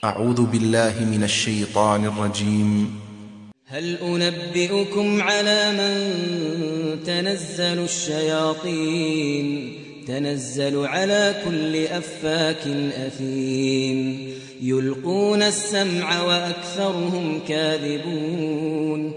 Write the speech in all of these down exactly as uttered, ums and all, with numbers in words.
أعوذ بالله من الشيطان الرجيم. هل أنبئكم على من تنزل الشياطين تنزل على كل أفاك أثيم يلقون السمع وأكثرهم كاذبون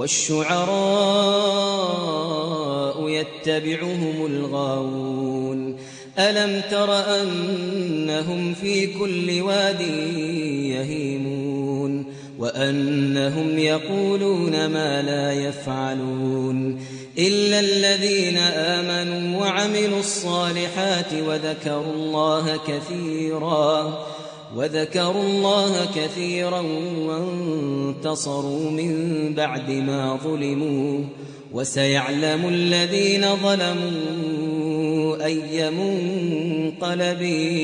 والشعراء يتبعهم الغاوون ألم تر أنهم في كل واد يهيمون وأنهم يقولون ما لا يفعلون إلا الذين آمنوا وعملوا الصالحات وذكروا الله كثيرا وذكروا الله كثيرا وانتصروا من بعد ما ظلموا وسيعلم الذين ظلموا أي منقلب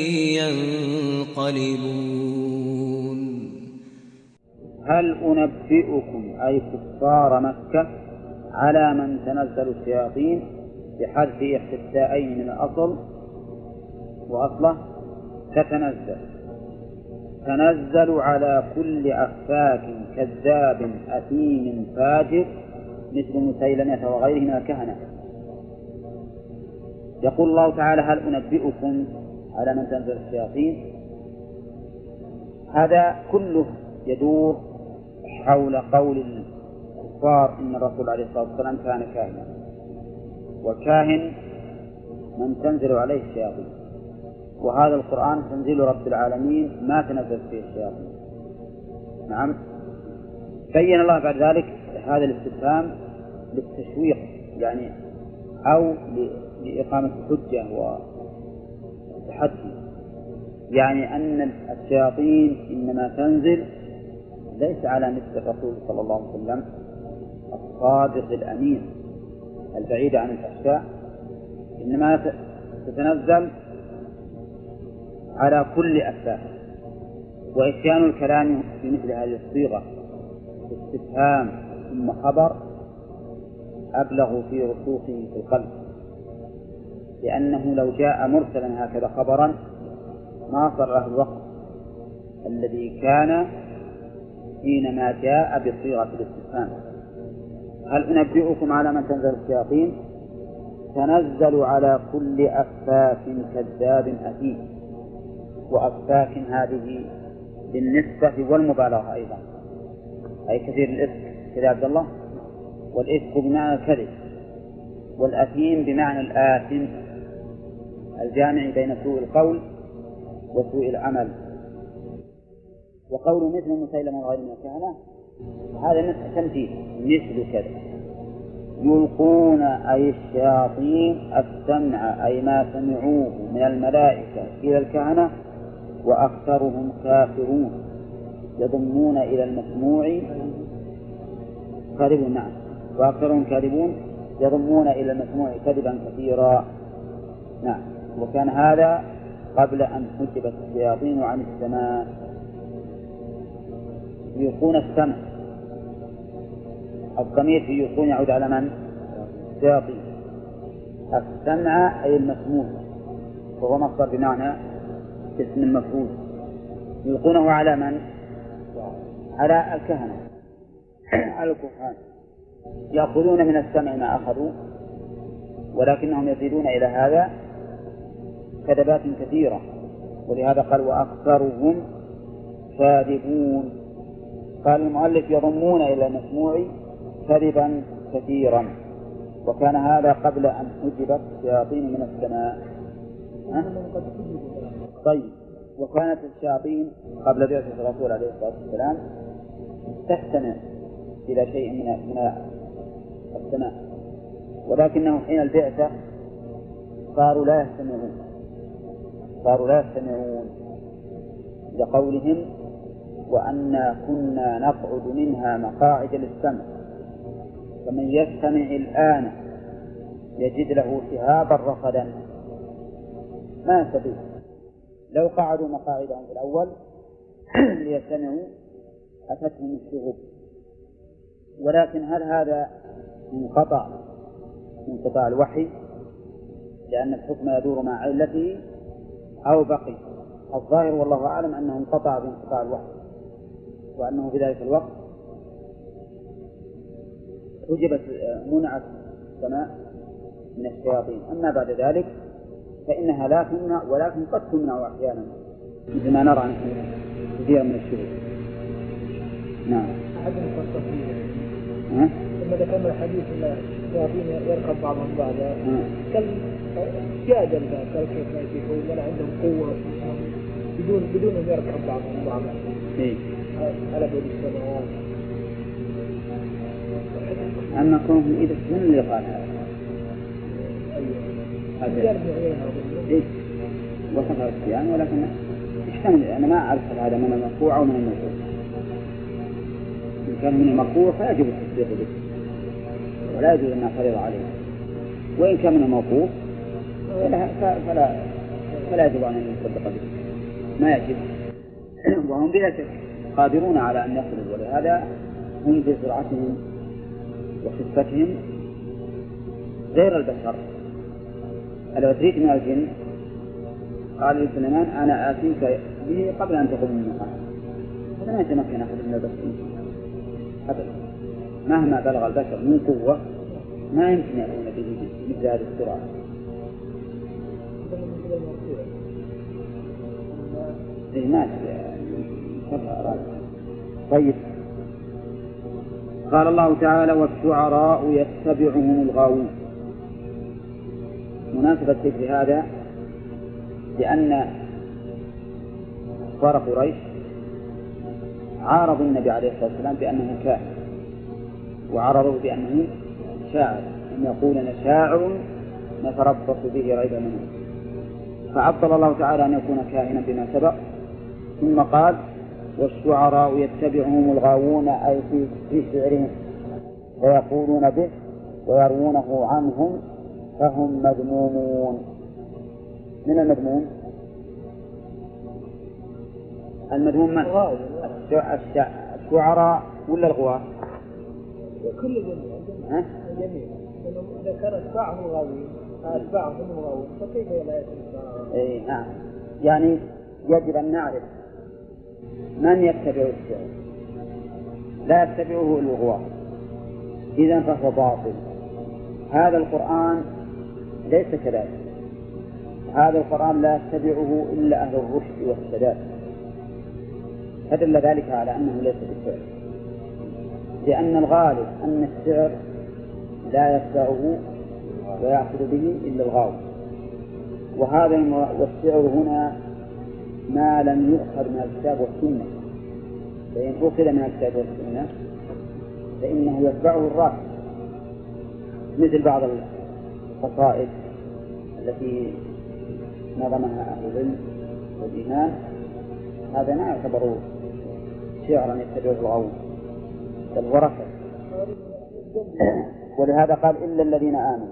ينقلبون. هل أنبئكم أي كفار مكة على من تنزل الشياطين بحذف إحدى التاءين من الأصل وأصله تتنزل تنزل على كل أفاك كذاب أثيم فاجر مثل مسيلمة وغيره من الكهنة. يقول الله تعالى هل أنبئكم على من تنزل الشياطين، هذا كله يدور حول قول الكفار إن الرسول عليه الصلاة والسلام كان كاهنا، والكاهن من تنزل عليه الشياطين، وهذا القرآن تنزيل رب العالمين ما تنزل فيه الشياطين. نعم. بين الله بعد ذلك هذا الاستفهام للتشويق يعني أو لإقامة الحجة والتحدي، يعني أن الشياطين إنما تنزل ليس على مثل الرسول صلى الله عليه وسلم الصادق الأمين البعيد عن الفحشاء، إنما تتنزل على كل أفاك. وإتيان الكلام في مثل هذه الصيغة استفهام ثم خبر أبلغ في رسوخه في القلب، لأنه لو جاء مرسلا هكذا خبرا ما صار له الوقت الذي كان حينما جاء بصيغة الاستفهام. هل أنبئكم على من تنزل الشياطين تنزل على كل أفاك كذاب أثيم، وأفاك هذه بالنسبة والمبالغة أيضا، أي كثير الإفك كذا عبد الله، والإفك بمعنى الكذب، والأثيم بمعنى الآثم الجامع بين سوء القول وسوء العمل. وقول مثل مسيلمة وغير من الكهنة هذا تمثيل مثل كذا. يلقون أي الشياطين السمع أي ما سمعوه من الملائكة إلى الكهنة وأكثرهم كافرون يضمون إلى المسموع كاذبون. نعم. وأكثرهم كاذبون يضمون إلى المسموع كذبا كثيرا. نعم. وكان هذا قبل أن حجبت الشياطين عن السماء. يلقون السمع، الضمير في يلقون يعود على من؟ الشياطين. السمع أي المسموع، وهو مصدر بمعنى اسم المفعول. يلقونه على من؟ على الكهنة على الكهان، يأخذون من السمع ما أخذوا، ولكنهم يزيدون إلى هذا كذبات كثيرة، ولهذا قال وأكثرهم كاذبون. قال المؤلف يضمون إلى المسموع كذبا كثيرا، وكان هذا قبل أن حجبت الشياطين من السماء. طيب. وكانت الشياطين قبل بعثة الرسول عليه الصلاة والسلام تستمع إلى شيء من من السماء، ولكنه حين البعثة صاروا لا يستمعون صاروا لا يستمعون لقولهم وأنا كنا نقعد منها مقاعد للسمع فمن يستمع الآن يجد له شهابا رصدا. ما يستطيع. لو قعدوا مقاعدهم في الأول ليستمعوا أتتهم الشغب، ولكن هل هذا انقطع انقطاع الوحي لأن الحكم يدور مع علته أو بقي؟ الظاهر والله أعلم أنه انقطع بانقطاع الوحي، وأنه في ذلك الوقت حجبت منعت السماء من الشياطين. أما بعد ذلك فإنها لا تمنع، ولكن قد تمنع أحيانا مثل ما نرى كثيرا من الشهور. نعم. أحد المفسرين ها؟ لما ذكرنا الحديث أن الشياطين يركب بعضهم بعضا كالجادة قال كيف لا يكون ولا عندهم قوة بدون بدون أن يركب بعضهم بعضا. إيه. على بعد السماوات. أما كونهم إذا من اللي قال هذا؟ أيوه. إيه. وصفها الصيام، ولكن يحتمل. أنا ما أعرف هذا من المرفوع أو من الموقوف. إن كان من المرفوع فلا يجب التصديق به ولا يجوز أن نعترض عليه، وإن كان من الموقوف فلا فلا فلا يجب أن نصدق به، ما يجب. وهم بلا شك قادرون على أن يخرجوا، ولهذا هم بسرعتهم وخفتهم غير البشر. العفريت من الجن قال لسليمان أنا آتيك به قبل أن تقوم من مقامك. هذا ما يتمكن أحد من البشر أبدا، مهما بلغ البشر من قوة ما يمكن يكون به مثل هذه السرعة. إيه ما طيب. قال الله تعالى والشعراء يتبعهم الغاوون. مناسبة ذكر هذا لأن كفار قريش عارضوا النبي عليه الصلاة والسلام بأنه كاهن، وعرضوا بأنه شاعر، أن يقول أنا شاعر نتربص به ريب منه، فعطل الله تعالى أن يكون كاهنا بما سبق، ثم قال والشعراء يتبعهم الغاوون، أي في شعرهم ويقولون به ويروونه عنهم فهم مذمومون. من المذموم؟ المذموم من؟ الشعراء ولا الغواة؟ كل جميع جميع إذا كان أتباعهم غاوين أتباعهم غاوين فكيف لا يتبعهم؟ إيه نعم. يعني يجب أن نعرف من يتبع الشعر، لا يتبعه الغواة، إذن فهو باطل. هذا القرآن ليس كذلك، هذا القرآن لا يتبعه إلا أهل الرشد والسداد، فدل ذلك على أنه ليس بالشعر، لأن الغالب أن الشعر لا يتبعه ويأخذ به إلا الغاوي، وهذا والشعر هنا ما لم يؤخذ من الكتاب والسنة، فإن أخذ من الكتاب والسنة فإنه يتبعه الراس، مثل بعض القصائد التي نظمها أهل العلم والإيمان، هذا ما يعتبر شعرا يتبعه الغاوون بل ورثة. ولهذا قال إلا الذين آمنوا.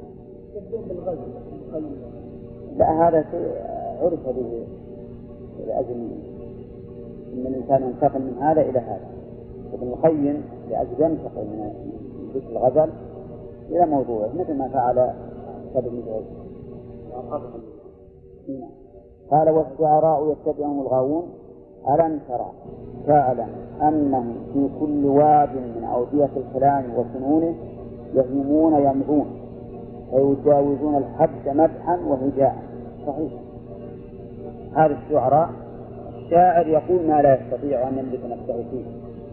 لا هذا عرف به لأجل أن الإنسان ينتقل من هذا إلى هذا، ابن القيم لأجل ينتقل من ذكر الغزل إلى موضوع مثل ما فعل سبب المجهول. قال والشعراء يتبعهم الغاوون ألم ترى فاعلم أنهم في كل واد من أودية الكلام وفنونه يهيمون يمضون ويجاوزون الحد مدحا وهجاء. صحيح، هذا الشعراء الشاعر يقول ما لا يستطيع أن يملك نفسه فيه،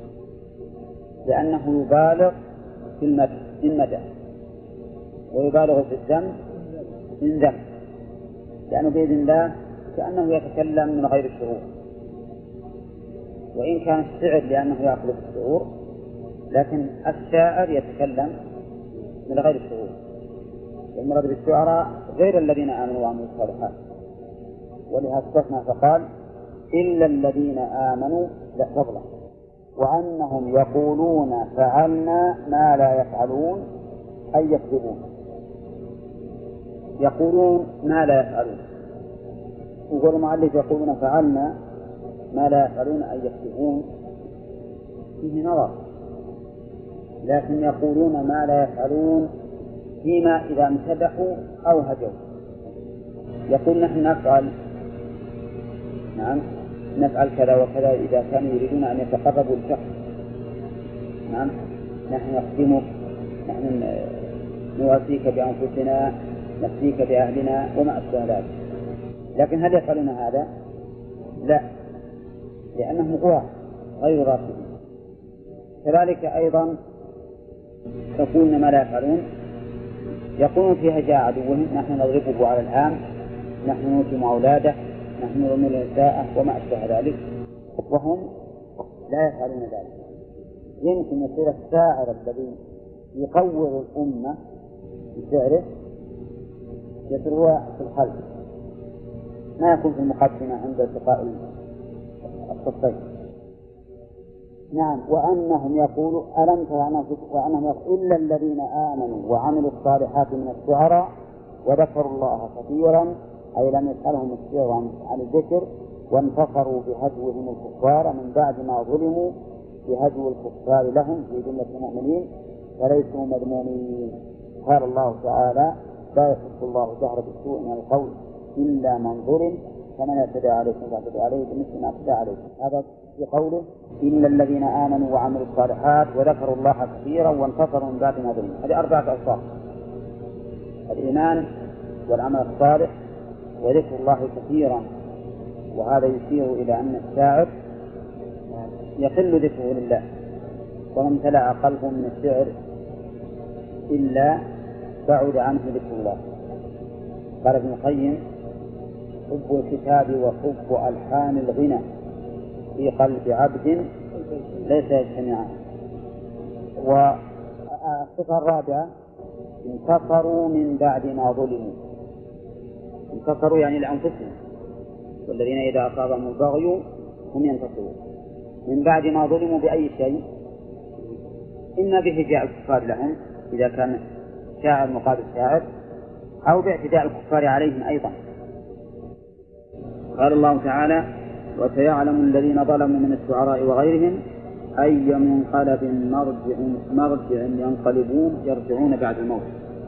لأنه يبالغ في المدح في المدح ويبالغ في الذم من ذم، لأنه بإذن الله كأنه يتكلم من غير الشعور، وإن كان الشعر لأنه يأخذ بالشعور، لكن الشاعر يتكلم من غير الشعور. المراد بالشعراء غير الذين آمنوا وعملوا الصالحات، ولهذا استثنى فقال إلا الذين آمنوا لا فضلا وأنهم يقولون فعلنا ما لا يفعلون، أي يكذبون، يقولون ما لا يفعلون. وقال المؤلف يقولون فعلنا ما لا يفعلون أي يكذبون، فيه نظر، لكن يقولون ما لا يفعلون فيما إذا امتدحوا أو هجوا. يقول نحن نفعل نعم نفعل كذا وكذا إذا كانوا يريدون أن يتقربوا لشخص. نعم نحن نخدمك، نحن نواسيك بأنفسنا، نفديك بأهلنا وما أشبه ذلك. لكن هل يفعلون هذا؟ لا، لأنهم غواة غير راشدين. كذلك أيضا يقولون ما لا يفعلون، يقولون في هجاء عدوهم نحن نضربه على العام، نحن نوتم أولاده، نحن نرمي النساء وما أشبه ذلك، وهم لا يفعلون ذلك. يمكن يصير الشاعر الذي يقوّر الأمة بشعره يصير هو في الخلف، ما يكون في المقدمة عند التقاء الصفين. نعم، وأنهم يقولوا ألم تر وأنهم يقولوا إلا الذين آمنوا وعملوا الصالحات من الشعراء وذكروا الله كثيرا، أي لم يسألهم الشعر عن الذكر، وانتصروا بهجوهم الكفار من بعد ما ظلموا بهجو الكفار لهم في جملة المؤمنين فليسوا مذمومين. قال الله تعالى لا يحب الله جهر بالسوء من القول إلا من ظلم فمن اعتدى عليكم فاعتدوا عليه بمثل ما اعتدى عليكم. هذا في قوله إلا الذين آمنوا وعملوا الصالحات وذكروا الله كثيرا وانتصروا من بعد ما ظلموا. هذه أربعة أوصاف: الإيمان والعمل الصالح وذكر الله كثيرا. وهذا يشير إلى أن الشاعر يقل ذكره لله، وما امتلأ قلبه من الشعر إلا بعد عنه ذكر الله. قال ابن القيم حب الكتاب وحب ألحان الغنى في قلب عبد ليس يجتمعان. والصفة الرابعة انتصروا من بعد ما ظلموا. انتصروا يعني لأنفسهم، والذين إذا أصابهم البغي هم ينتصرون من بعد ما ظلموا بأي شيء؟ إما بهجاء الكفار لهم إذا كان شاعر مقابل شاعر، أو باعتداء الكفار عليهم أيضا. قال الله تعالى وسيعلم الذين ظلموا من الشعراء وغيرهم أي منقلب مرجع, مرجع ينقلبون يرجعون بعد الموت.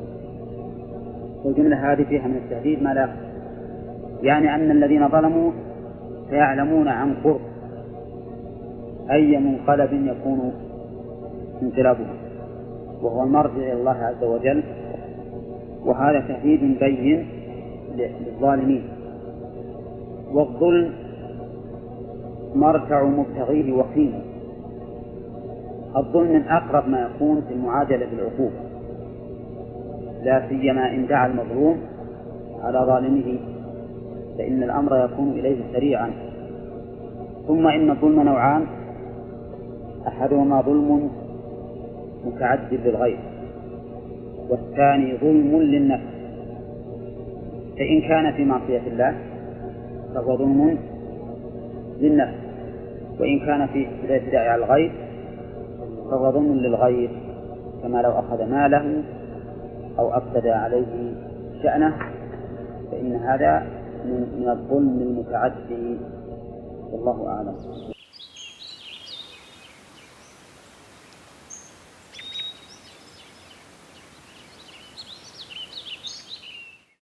والجملة هذه فيها من التهديد ما لا، يعني أن الذين ظلموا سيعلمون عن قرب أي منقلب يكون انقلابهم، وهو المرجع إلى الله عز وجل. وهذا تهديد بين للظالمين. والظلم مرجع مبتغيه وخيم. الظلم من أقرب ما يكون في المعاجلة بالعقوبة، لا سيما إن دعا المظلوم على ظالمه فإن الأمر يكون إليه سريعا. ثم إن الظلم نوعان: أحدهما ظلم متعدد للغير، والثاني ظلم للنفس. فإن كان في معصية الله فهو ظلم للنفس، وإن كان في الاعتداء على الغير فهو ظلم للغير، كما لو أخذ ماله أو أفسد عليه شأنه، فإن هذا من الظلم المتعدي. والله أعلم.